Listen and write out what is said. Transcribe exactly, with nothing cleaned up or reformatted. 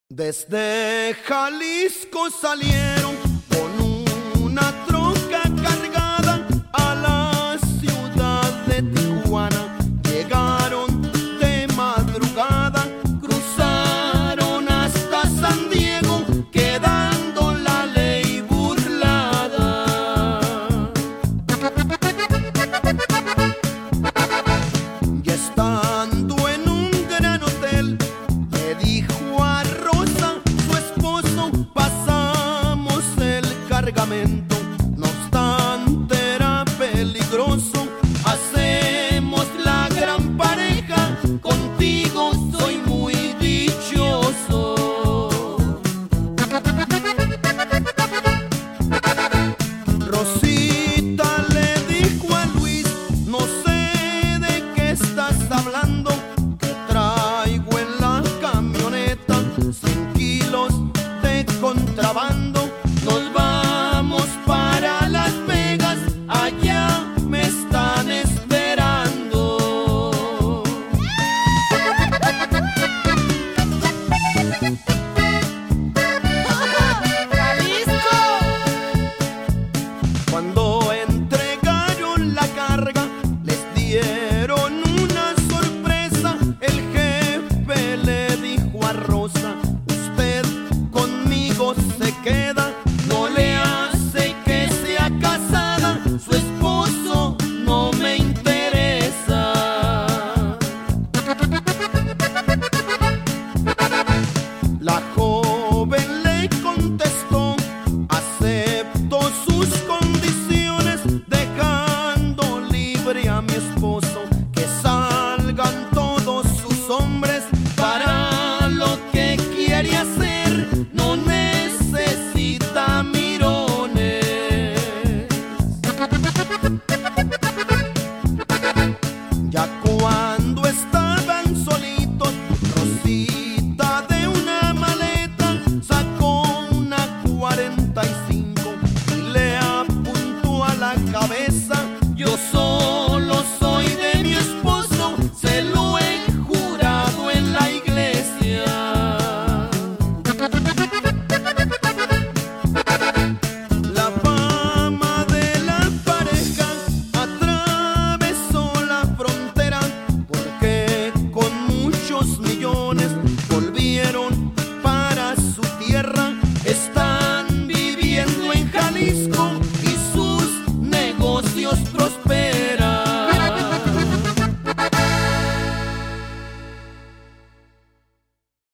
Desde Jalisco salieron con una troca cargada a la ciudad de Tijuana. Llegaron de madrugada, cruzaron hasta San Diego, quedando la ley burlada. Y estando en un gran hotel, le dijo a cargamento, no obstante era peligroso. Hacemos la gran pareja, contigo soy muy dichoso. Rosita le dijo a Luis: no sé de qué estás hablando, que traigo en la camioneta cien kilos de contrabando.